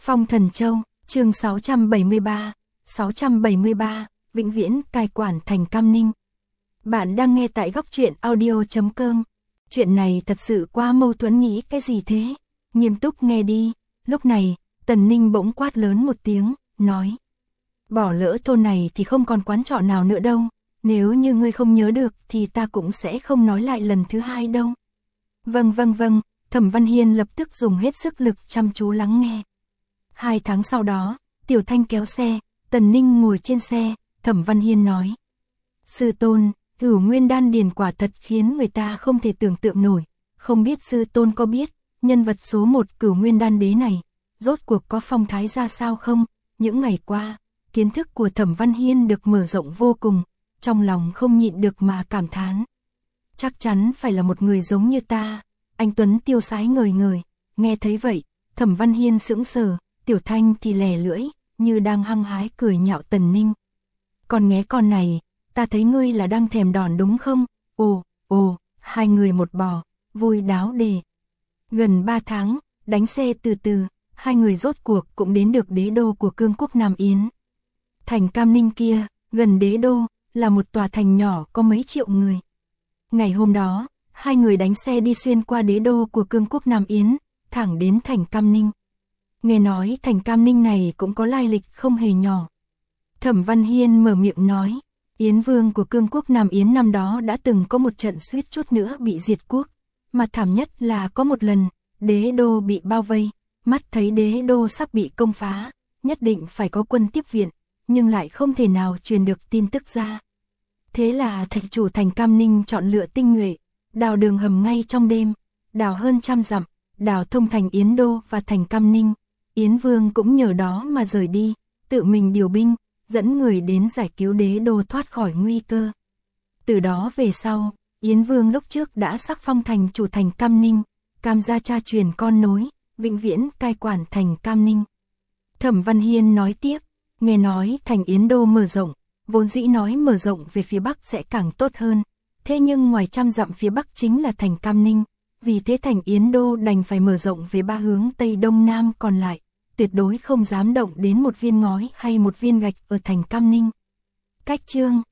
Phong Thần Châu, chương 673, vĩnh viễn cai quản thành Cam Ninh. Bạn đang nghe tại góc truyện audio.com. Chuyện này thật sự quá mâu thuẫn, nghĩ cái gì thế? Nghiêm túc nghe đi. Lúc này, Tần Ninh bỗng quát lớn một tiếng, nói: bỏ lỡ thôn này thì không còn quán trọ nào nữa đâu. Nếu như ngươi không nhớ được thì ta cũng sẽ không nói lại lần thứ hai đâu. Vâng, Thẩm Văn Hiên lập tức dùng hết sức lực chăm chú lắng nghe. 2 tháng sau đó, Tiểu Thanh kéo xe, Tần Ninh ngồi trên xe, Thẩm Văn Hiên nói: sư tôn, Cửu Nguyên Đan Điền quả thật khiến người ta không thể tưởng tượng nổi. Không biết sư tôn có biết, nhân vật số 1 Cửu Nguyên Đan Đế này, rốt cuộc có phong thái ra sao không? Những ngày qua, kiến thức của Thẩm Văn Hiên được mở rộng vô cùng, trong lòng không nhịn được mà cảm thán. Chắc chắn phải là một người giống như ta. Anh tuấn tiêu sái ngời ngời. Nghe thấy vậy, Thẩm Văn Hiên sững sờ, Tiểu Thanh thì lè lưỡi, như đang hăng hái cười nhạo Tần Ninh. Còn nghe con này, ta thấy ngươi là đang thèm đòn đúng không? Ồ, hai người một bò, vui đáo đề. Gần 3 tháng, đánh xe từ từ, hai người rốt cuộc cũng đến được đế đô của Cương quốc Nam Yến. Thành Cam Ninh kia, gần đế đô, là một tòa thành nhỏ có mấy triệu người. Ngày hôm đó, hai người đánh xe đi xuyên qua đế đô của Cương quốc Nam Yến, thẳng đến thành Cam Ninh. Nghe nói thành Cam Ninh này cũng có lai lịch không hề nhỏ. Thẩm Văn Hiên mở miệng nói: Yến Vương của Cương quốc Nam Yến năm đó đã từng có một trận suýt chút nữa bị diệt quốc. Mà thảm nhất là có một lần, đế đô bị bao vây, mắt thấy đế đô sắp bị công phá, nhất định phải có quân tiếp viện, nhưng lại không thể nào truyền được tin tức ra. Thế là thành chủ thành Cam Ninh chọn lựa tinh nhuệ, đào đường hầm ngay trong đêm, đào hơn 100 dặm, đào thông thành Yến Đô và thành Cam Ninh. Yến Vương cũng nhờ đó mà rời đi, tự mình điều binh, dẫn người đến giải cứu đế đô thoát khỏi nguy cơ. Từ đó về sau, Yến Vương lúc trước đã sắc phong thành chủ thành Cam Ninh, Cam gia cha truyền con nối, vĩnh viễn cai quản thành Cam Ninh. Thẩm Văn Hiên nói tiếp: nghe nói thành Yến Đô mở rộng, vốn dĩ nói mở rộng về phía Bắc sẽ càng tốt hơn. Thế nhưng ngoài 100 dặm phía Bắc chính là thành Cam Ninh, vì thế thành Yến Đô đành phải mở rộng về 3 hướng Tây Đông Nam còn lại, tuyệt đối không dám động đến một viên ngói hay một viên gạch ở thành Cam Ninh. Cách chương